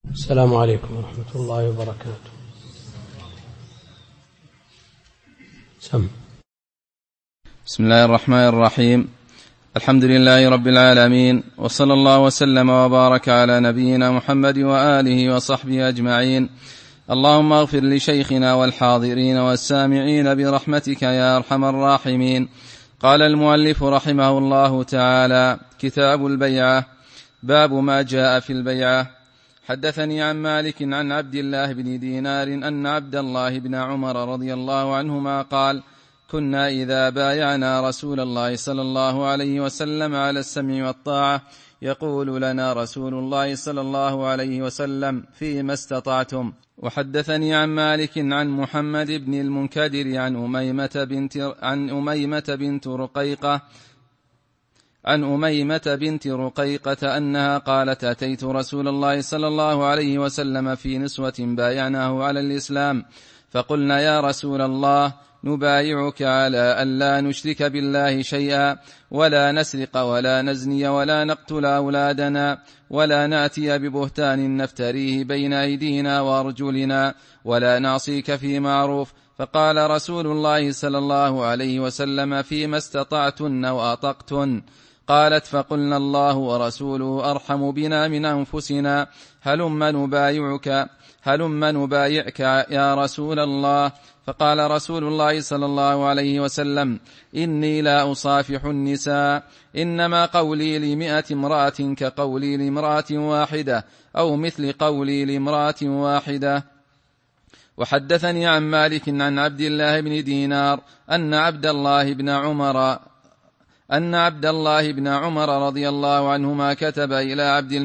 السلام عليكم ورحمة الله وبركاته. بسم الله الرحمن الرحيم. الحمد لله رب العالمين، وصلى الله وسلم وبارك على نبينا محمد وآله وصحبه أجمعين. اللهم اغفر لشيخنا والحاضرين والسامعين برحمتك يا أرحم الراحمين. قال المؤلف رحمه الله تعالى: كتاب البيعة. باب ما جاء في البيعة. حدثني عن مالك عن عبد الله بن دينار أن عبد الله بن عمر رضي الله عنهما قال: كنا إذا بايعنا رسول الله صلى الله عليه وسلم على السمع والطاعة يقول لنا رسول الله صلى الله عليه وسلم: فيما استطعتم. وحدثني عن مالك عن محمد بن المنكدر عن أميمة بنت رقيقة أنها قالت: أتيت رسول الله صلى الله عليه وسلم في نسوة بايعناه على الإسلام، فقلنا: يا رسول الله، نبايعك على أن لا نشرك بالله شيئا، ولا نسرق ولا نزني ولا نقتل أولادنا، ولا نأتي ببهتان نفتريه بين أيدينا وأرجلنا، ولا نعصيك في معروف. فقال رسول الله صلى الله عليه وسلم: فيما استطعتن وأطقتن. قالت: فقلنا: الله ورسوله أرحم بنا من أنفسنا، هلم نبايعك يا رسول الله. فقال رسول الله صلى الله عليه وسلم: إني لا أصافح النساء، إنما قولي ل100 امرأة كقولي لامرأة واحدة، أو مثل قولي لامرأة واحدة. وحدثني عن مالك عن عبد الله بن دينار أن عبد الله بن عمر رضي الله عنهما كتب إلى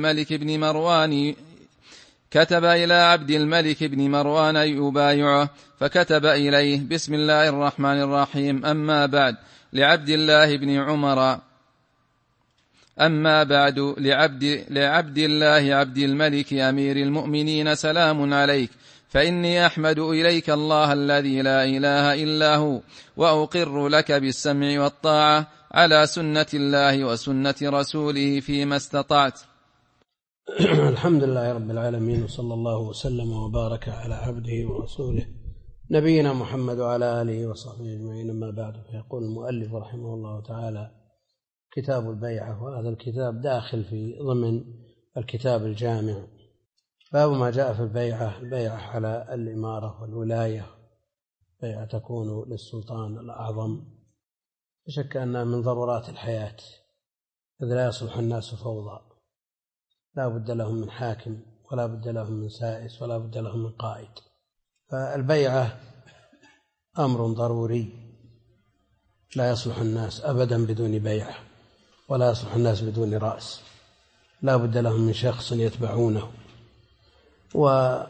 عبد الملك بن مروان يبايعه، فكتب إليه: بسم الله الرحمن الرحيم، أما بعد لعبد الله عبد الملك أمير المؤمنين: سلام عليك، فإني أحمد إليك الله الذي لا إله إلا هو، وأقر لك بالسمع والطاعة على سنة الله وسنة رسوله فيما استطعت. الحمد لله رب العالمين، وصلى الله وسلم وبارك على عبده ورسوله نبينا محمد وعلى آله وصحبه أجمعين. أما بعد، فيقول المؤلف رحمه الله تعالى: كتاب البيعة. وهذا الكتاب داخل في ضمن الكتاب الجامع. باب ما جاء في البيعة. البيعة على الإمارة والولاية، بيعة تكون للسلطان الأعظم. لا شك أنها من ضرورات الحياة، إذ لا يصلح الناس فوضى، لا بد لهم من حاكم، ولا بد لهم من سائس، ولا بد لهم من قائد. فالبيعة أمر ضروري، لا يصلح الناس أبدا بدون بيعة، ولا يصلح الناس بدون رأس، لا بد لهم من شخص يتبعونه، وهذا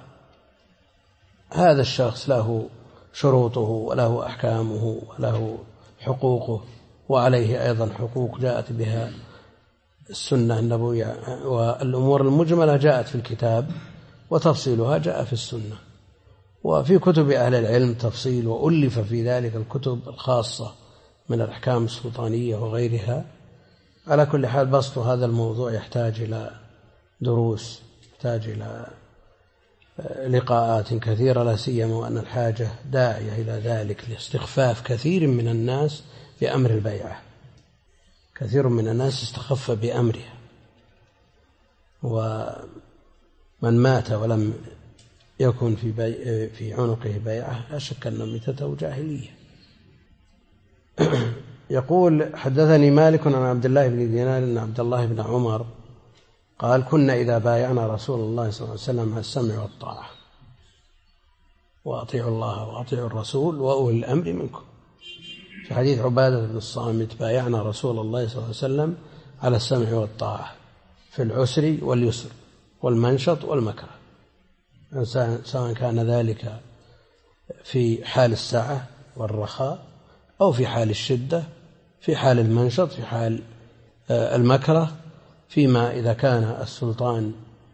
الشخص له شروطه وله أحكامه وله حقوقه، وعليه أيضا حقوق جاءت بها السنة النبوية، والأمور المجملة جاءت في الكتاب، وتفصيلها جاء في السنة، وفي كتب أهل العلم تفصيل، وألف في ذلك الكتب الخاصة من الأحكام السلطانية وغيرها. على كل حال، بسط هذا الموضوع يحتاج إلى دروس، يحتاج إلى لقاءات كثيرة، لا سيما وأن الحاجة داعية إلى ذلك لاستخفاف كثير من الناس بأمر البيعة. كثير من الناس استخف بأمرها، ومن مات ولم يكن في عنقه بيعة لا شك أن ميتته جاهلية. يقول: حدثني مالك عن عبد الله بن دينار أن عبد الله بن عمر قال: كنا إذا بايعنا رسول الله صلى الله عليه وسلم على السمع والطاعة، وأطيعوا الله وأطيعوا الرسول وأولي الأمر منكم. في حديث عبادة بن الصامت: بايعنا رسول الله صلى الله عليه وسلم على السمع والطاعة في العسر واليسر والمنشط والمكره، سواء كان ذلك في حال السعة والرخاء، أو في حال الشدة، في حال المنشط، في حال المكره، فيما إذا كان السلطان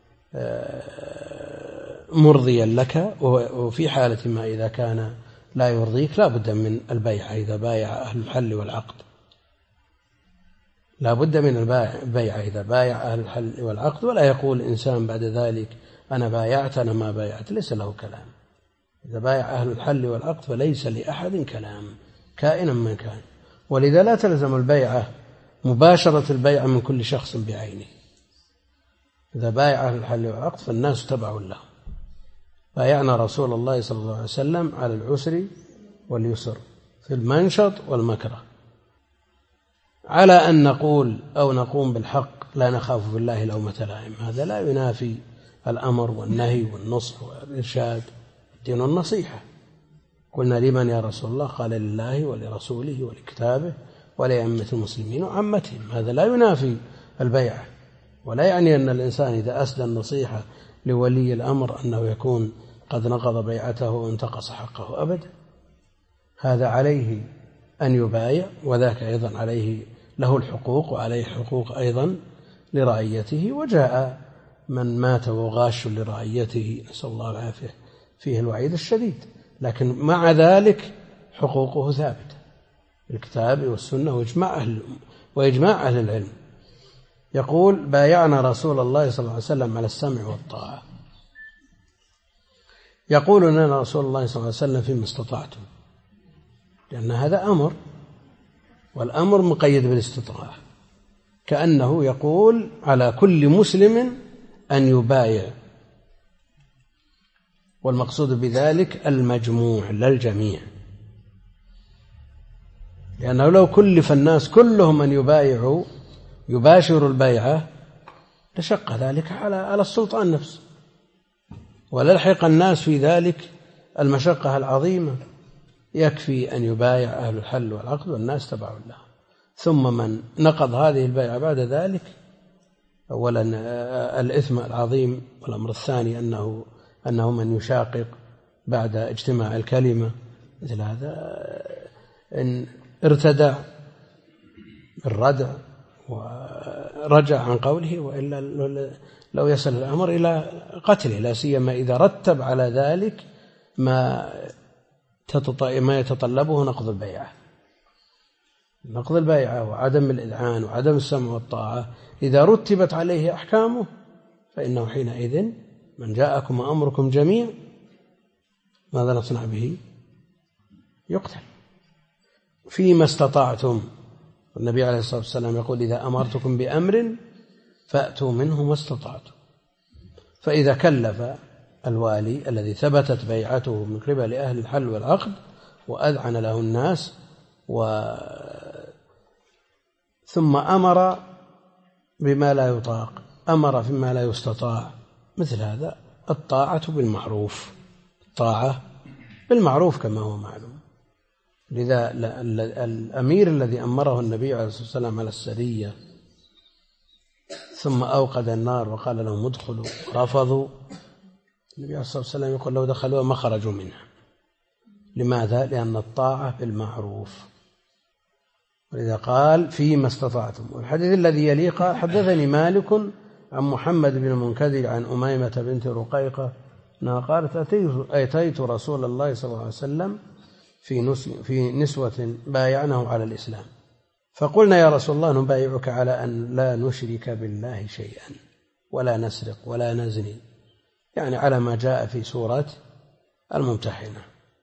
مرضيا لك، وفي حالة ما إذا كان لا يرضيك. لا بد من البيعة إذا بايع أهل الحل والعقد، لا بد من البيعة إذا بايع أهل الحل والعقد. ولا يقول الإنسان بعد ذلك: أنا بايعت أنا ما بايعت، ليس له كلام. إذا بايع أهل الحل والعقد فليس لأحد كلام كائنا من كان. ولذا لا تلزم البيعة مباشرة البيعة من كل شخص بعينه. إذا بايع أهل الحل والعقد فالناس تبع له. بايعنا رسول الله صلى الله عليه وسلم على العسر واليسر، في المنشط والمكره، على أن نقول أو نقوم بالحق لا نخاف في الله لومة لائم. هذا لا ينافي الأمر والنهي والنصح والإرشاد. دين النصيحة. قلنا لمن يا رسول الله؟ قال لله ولرسوله ولكتابه ولأئمة المسلمين وعامتهم. هذا لا ينافي البيعة، ولا يعني أن الإنسان إذا أسدى النصيحة لولي الأمر أنه يكون قد نقض بيعته وانتقص حقه أبدا. هذا عليه أن يبايع، وذاك أيضا عليه له الحقوق، وعليه حقوق أيضا لرعيته. وجاء من مات وغاش لرعيته نسأل الله العافية فيه الوعيد الشديد، لكن مع ذلك حقوقه ثابتة بالكتاب والسنة وإجماع أهل العلم. يقول بايعنا رسول الله صلى الله عليه وسلم على السمع والطاعة. يقول لنا رسول الله صلى الله عليه وسلم فيما استطعتم، لأن هذا أمر، والأمر مقيد بالاستطاعة، كأنه يقول على كل مسلم أن يبايع، والمقصود بذلك المجموع لا الجميع، لأنه لو كلف الناس كلهم أن يباشروا البيعة لشق ذلك على السلطان نفسه، وللحق الناس في ذلك المشقة العظيمة. يكفي أن يبايع أهل الحل والعقد والناس تبع له. ثم من نقض هذه البيعة بعد ذلك، أولا الإثم العظيم، والأمر الثاني أنه من يشاقق بعد اجتماع الكلمة، مثل هذا إن ارتدع بالردع ورجع عن قوله، وإلا لو يصل الأمر إلى قتله، لا سيما إذا رتب على ذلك ما يتطلبه نقض البيعة وعدم الإذعان وعدم السمع والطاعة. إذا رتبت عليه أحكامه فإنه حينئذ من جاءكم أمركم جميع ماذا نصنع به؟ يقتل. فيما استطعتم، النبي عليه الصلاة والسلام يقول إذا أمرتكم بأمر فأتوا منه ما استطعتم. فإذا كلف الوالي الذي ثبتت بيعته من قبل أهل الحل والعقد وأذعن له الناس ثم أمر بما لا يطاق، أمر فيما لا يستطاع، مثل هذا الطاعة بالمعروف، الطاعة بالمعروف كما هو معلوم. لذا الأمير الذي أمره النبي عليه الصلاة والسلام على السرية ثم أوقد النار وقال لهم ادخلوا، رفضوا، النبي عليه الصلاة والسلام يقول لو دخلوا ما خرجوا منها. لماذا؟ لأن الطاعة بالمعروف. ولذا قال فيما استطعتم. والحديث الذي يليه قال حدثني مالك عن محمد بن المنكدر عن أميمة بنت رقيقة أنها قالت أتيت رسول الله صلى الله عليه وسلم في نسوة بايعنه على الإسلام، فقلنا يا رسول الله نبايعك على أن لا نشرك بالله شيئا ولا نسرق ولا نزني، يعني على ما جاء في سورة الممتحنة.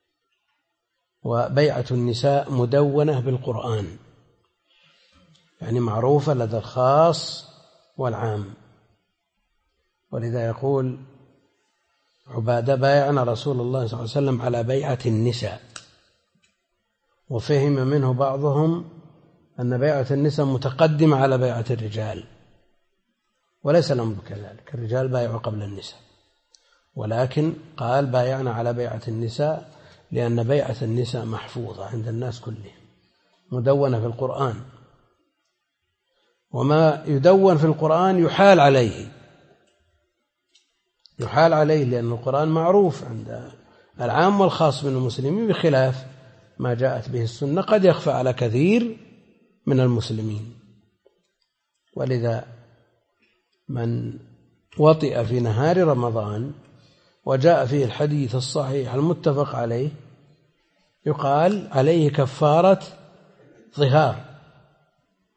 وبيعة النساء مدونة بالقرآن، يعني معروفة لدى الخاص والعام. ولذا يقول عبادة بايعنا رسول الله صلى الله عليه وسلم على بيعة النساء، وفهم منه بعضهم أن بيعة النساء متقدمة على بيعة الرجال، وليس الأمر كذلك، الرجال بايعوا قبل النساء، ولكن قال بايعنا على بيعة النساء لأن بيعة النساء محفوظة عند الناس كلهم، مدونة في القرآن، وما يدون في القرآن يحال عليه لأن القرآن معروف عند العام والخاص من المسلمين، بخلاف ما جاءت به السنة قد يخفى على كثير من المسلمين. ولذا من وطئ في نهار رمضان وجاء فيه الحديث الصحيح المتفق عليه يقال عليه كفارة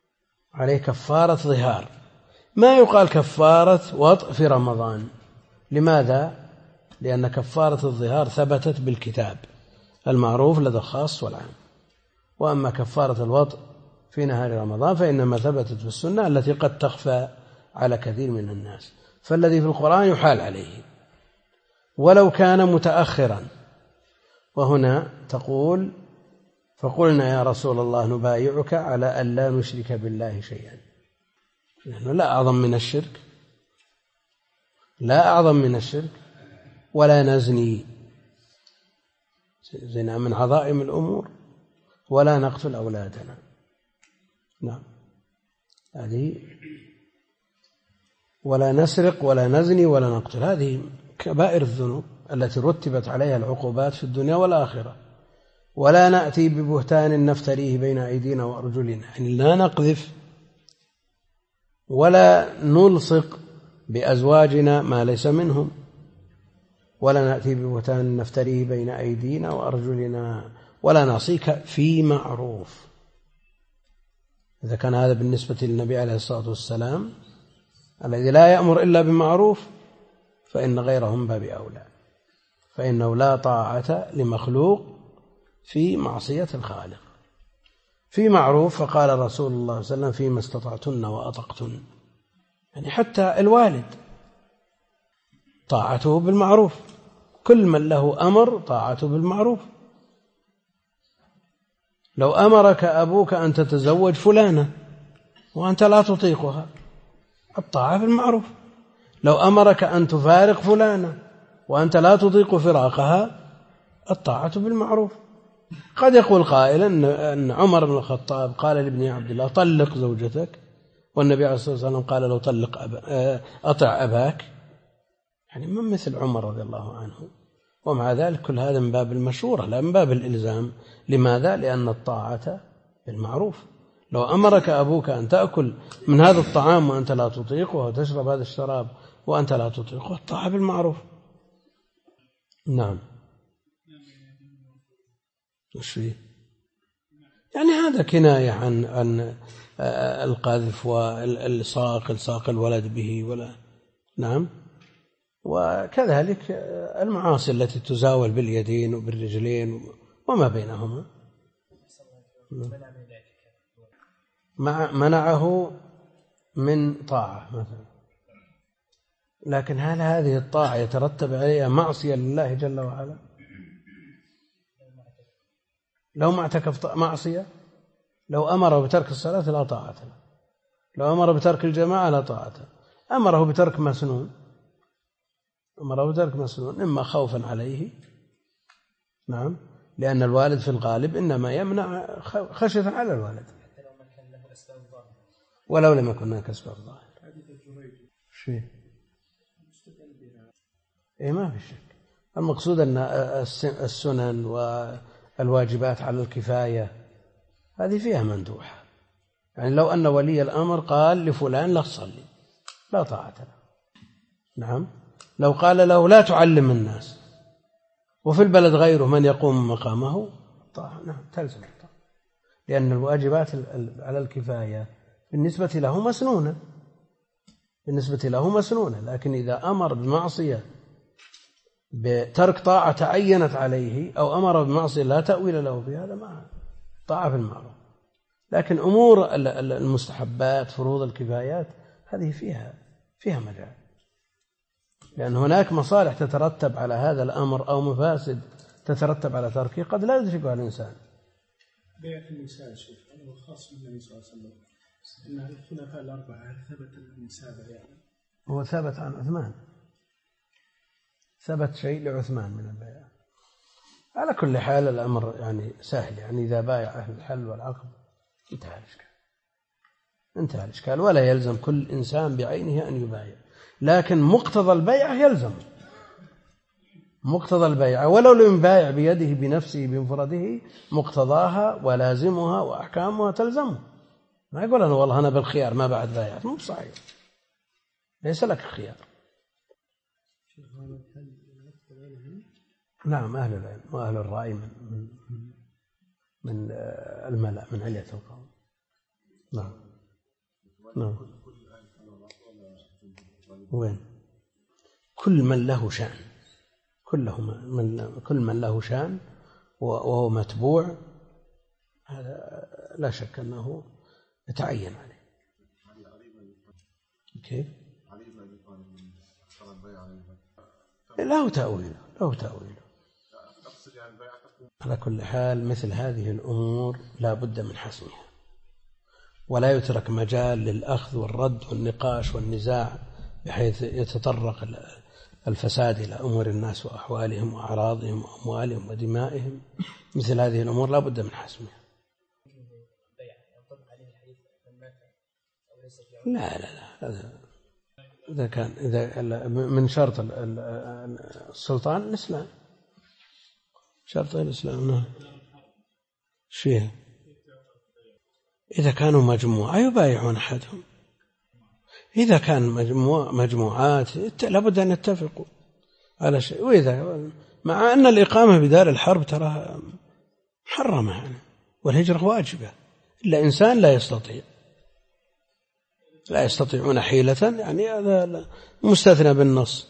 ظهار، ما يقال كفارة وطء في رمضان، لماذا؟ لأن كفارة الظهار ثبتت بالكتاب المعروف لدى الخاص والعام، وأما كفارة الوطء في نهار رمضان فإنما ثبتت في السنة التي قد تخفى على كثير من الناس، فالذي في القرآن يحال عليه ولو كان متأخرا. وهنا تقول فقلنا يا رسول الله نبايعك على أن لا نشرك بالله شيئا، لأنه لا أعظم من الشرك، لا أعظم من الشرك، ولا نزني، زنا من عظائم الأمور، ولا نقتل أولادنا. نعم، هذه ولا نسرق ولا نزني ولا نقتل، هذه كبائر الذنوب التي رتبت عليها العقوبات في الدنيا والآخرة. ولا نأتي ببهتان نفتريه بين أيدينا وأرجلنا، يعني لا نقذف ولا نلصق بأزواجنا ما ليس منهم، ولا نأتي ببهتان نفتريه بين أيدينا وأرجلنا، ولا نعصيك في معروف. إذا كان هذا بالنسبة للنبي عليه الصلاة والسلام الذي لا يأمر إلا بمعروف، فإن غيرهم باب أولى، فإنه لا طاعة لمخلوق في معصية الخالق. في معروف، فقال رسول الله صلى الله عليه وسلم فيما استطعتن وأطقتن، يعني حتى الوالد طاعته بالمعروف، كل من له أمر طاعته بالمعروف. لو أمرك أبوك أن تتزوج فلانة وأنت لا تطيقها، الطاعة بالمعروف. لو أمرك أن تفارق فلانة وأنت لا تطيق فراقها، الطاعة بالمعروف. قد يقول قائل أن عمر بن الخطاب قال لابن عبد الله طلق زوجتك، والنبي عليه الصلاة والسلام قال له طلق أطع أباك، يعني من مثل عمر رضي الله عنه. ومع ذلك كل هذا من باب المشورة لا من باب الإلزام. لماذا؟ لأن الطاعة بالمعروف. لو أمرك أبوك أن تأكل من هذا الطعام وأنت لا تطيقه، وتشرب هذا الشراب وأنت لا تطيقه، الطاعة بالمعروف. نعم. وش فيه؟ يعني هذا كناية عن القذف والصاق الولد به، ولا نعم. وكذلك المعاصي التي تزاول باليدين وبالرجلين وما بينهما. منعه من طاعة مثلا، لكن هل هذه الطاعة يترتب عليها معصية لله جل وعلا؟ لو ما اعتكف معصية، لو أمره بترك الصلاة لا طاعة له، لو أمره بترك الجماعة لا طاعة له، أمره بترك مسنون، أمره بترك مسنون إما خوفا عليه، نعم، لأن الوالد في الغالب إنما يمنع خشية على الوالد، ولو لم يكن هناك أسباب ظاهرة. شيء إيه ما في شك. المقصود أن السنن والواجبات على الكفاية هذه فيها مندوحة. يعني لو أن ولي الأمر قال لفلان لا تصلي، لا طاعة له. نعم. لو قال له لا تعلم الناس، وفي البلد غيره من يقوم مقامه، طاعة، نعم، تلزم الطاعة، لأن الواجبات على الكفاية بالنسبة له مسنونة، بالنسبة له مسنونة. لكن إذا أمر بمعصية بترك طاعة تعينت عليه، أو أمر بمعصية لا تأويل له في هذا، ما طاعة في المعروف. لكن أمور المستحبات فروض الكفايات هذه فيها مجال، لأن هناك مصالح تترتب على هذا الأمر أو مفاسد تترتب على تركه قد لا يدركها الإنسان. بيع النساء شيخ هو خاص بالنبي صلى الله عليه وسلم، إن الخلفاء الأربعة هل ثبت النساء يعني؟ هو ثبت عن عثمان، ثبت شيء لعثمان من البيع. على كل حال الأمر يعني سهل، يعني إذا بايع أهل الحل والعقد انتهى الإشكال، ولا يلزم كل إنسان بعينه أن يبايع، لكن مقتضى البيع يلزم، مقتضى البيع ولو لم يبايع بيده بنفسه بمفرده، مقتضاها ولازمها وأحكامها تلزمه. ما يقول أنا والله أنا بالخيار ما بعد بايعت، مو صحيح، ليس لك خيار. نعم، أهل العلم وأهل الرأي من الملأ من علية القوم. نعم. وين كل من له شأن، كل من له شأن وهو متبوع، هذا لا شك أنه يتعين عليه. كيف؟ له تأويله. على كل حال مثل هذه الأمور لا بد من حسمها، ولا يترك مجال للأخذ والرد والنقاش والنزاع بحيث يتطرق الفساد إلى أمور الناس وأحوالهم وأعراضهم وأموالهم ودمائهم. مثل هذه الأمور لا بد من حسمها. لا إذا كان من شرط السلطان الإسلام، شرط الإسلام شيء. إذا كانوا مجموعة يبايعون أحدهم، إذا كان مجموعات لابد أن يتفقوا على شيء. وإذا مع أن الإقامة بدار الحرب ترى محرمة يعني، والهجرة واجبة، إلا إنسان لا يستطيعون حيلة، يعني هذا مستثنى بالنص.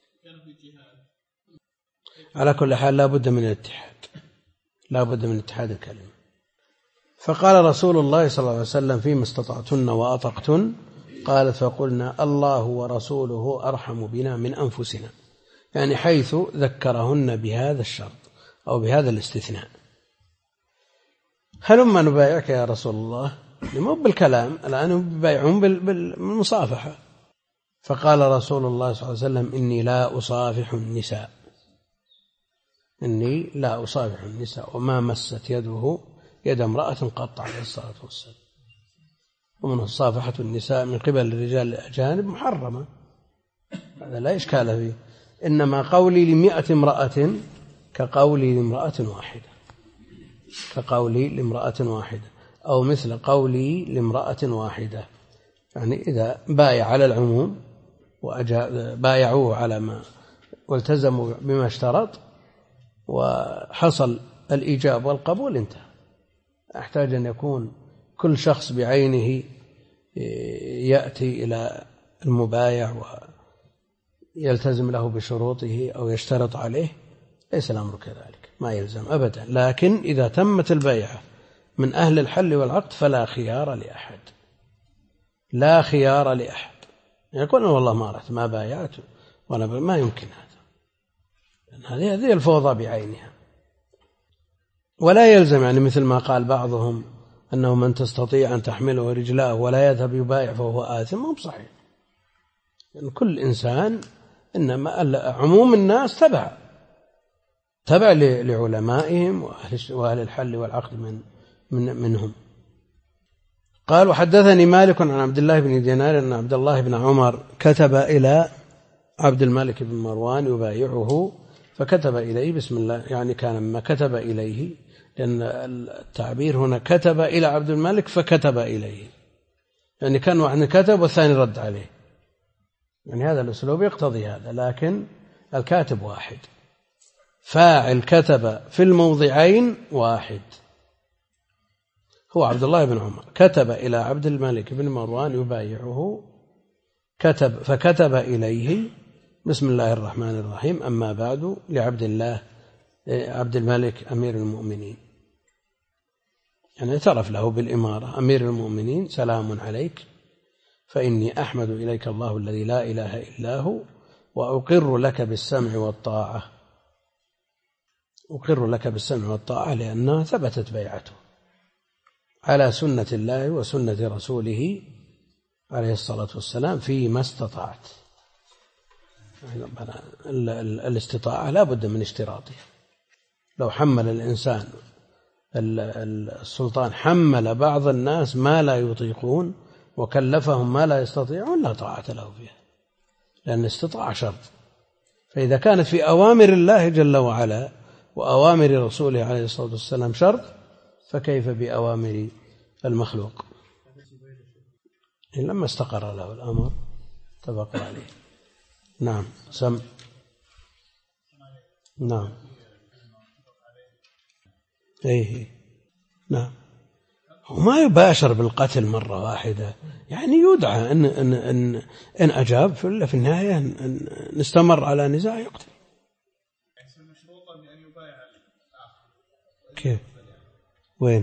على كل حال لا بد من الاتحاد، لا بد من اتحاد الكلمة. فقال رسول الله صلى الله عليه وسلم: فيما استطعتن وأطقتن. قالت: فقلنا: الله ورسوله أرحم بنا من أنفسنا، يعني حيث ذكرهن بهذا الشرط أو بهذا الاستثناء. هلما نبايعك يا رسول الله، مو بالكلام، الآن يبايعون بالمصافحة. فقال رسول الله صلى الله عليه وسلم: إني لا أصافح النساء وما مست يده يد امرأة قط، عليه الصلاة والسلام. ومن مصافحة النساء من قبل الرجال الأجانب محرمة، هذا لا إشكال فيه. إنما قولي ل100 امرأة كقولي لامرأة واحدة، أو مثل قولي لامرأة واحدة. يعني إذا بايع على العموم بايعوه على ما والتزموا بما اشترط وحصل الإيجاب والقبول انتهى. أحتاج أن يكون كل شخص بعينه يأتي إلى المبايع ويلتزم له بشروطه أو يشترط عليه، ليس الأمر كذلك، ما يلزم أبدا. لكن إذا تمت البيعة من أهل الحل والعقد فلا خيار لأحد. يقول: والله ما رأت ما بايعت وأنا ما يمكن هذا، لأن هذه الفوضى بعينها. ولا يلزم، يعني مثل ما قال بعضهم أنه من تستطيع أن تحمله رجلاه ولا يذهب يبايع فهو آثم، مو بصحيح. يعني كل إنسان، إنما عموم الناس تبع لعلمائهم وأهل الحل والعقد منهم. قال: وحدثني مالك عن عبد الله بن دينار أن عبد الله بن عمر كتب إلى عبد الملك بن مروان يبايعه، فكتب إليه بسم الله، يعني كان ما كتب إليه، لأن التعبير هنا كتب إلى عبد الملك فكتب إليه، يعني كان واحد كتب والثاني رد عليه، يعني هذا الأسلوب يقتضي هذا. لكن الكاتب واحد، فاعل كتب في الموضعين واحد، هو عبد الله بن عمر. كتب إلى عبد الملك بن مروان يبايعه، فكتب إليه بسم الله الرحمن الرحيم، أما بعد، عبد الملك أمير المؤمنين، يعني اعترف له بالإمارة: أمير المؤمنين، سلام عليك، فإني أحمد إليك الله الذي لا إله إلا هو، وأقر لك بالسمع والطاعة، لأنها ثبتت بيعته على سنة الله وسنة رسوله عليه الصلاة والسلام فيما استطعت. الاستطاعة لا بد من اشتراطها. لو حمل الإنسان السلطان حمل بعض الناس ما لا يطيقون وكلفهم ما لا يستطيعون، لا طاعة له فيها، لأن الاستطاعة شرط. فإذا كانت في أوامر الله جل وعلا وأوامر رسوله عليه الصلاة والسلام شرط، فكيف بأوامر المخلوق؟ لما استقر له الأمر اتفق عليه. نعم. نعم. نعم. وما يباشر بالقتل مرة واحدة، يعني يدعى إن أجاب في النهاية إن نستمر على نزاع يقتل. كيف؟ وين؟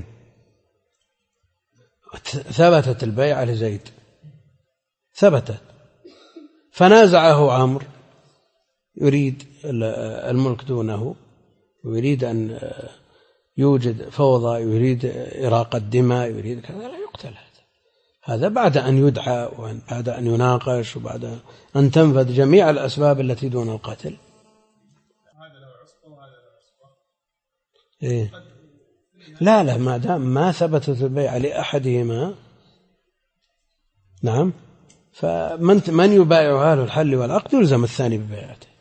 ثبتت البيعة لزيد، ثبتت، فنازعه عمرو يريد الملك دونه، ويريد أن يوجد فوضى، يريد إراقة الدماء، يريد كذا، لا يقتل هذا بعد أن يدعى وبعد أن يناقش وبعد أن تنفذ جميع الأسباب التي دون القتل. هذا له عصبة وهذا له عصبة. إيه؟ لا ما دام ما ثبتت البيعة لأحدهما، نعم، فمن يبايع أهل الحل والعقد يلزم الثاني ببيعته.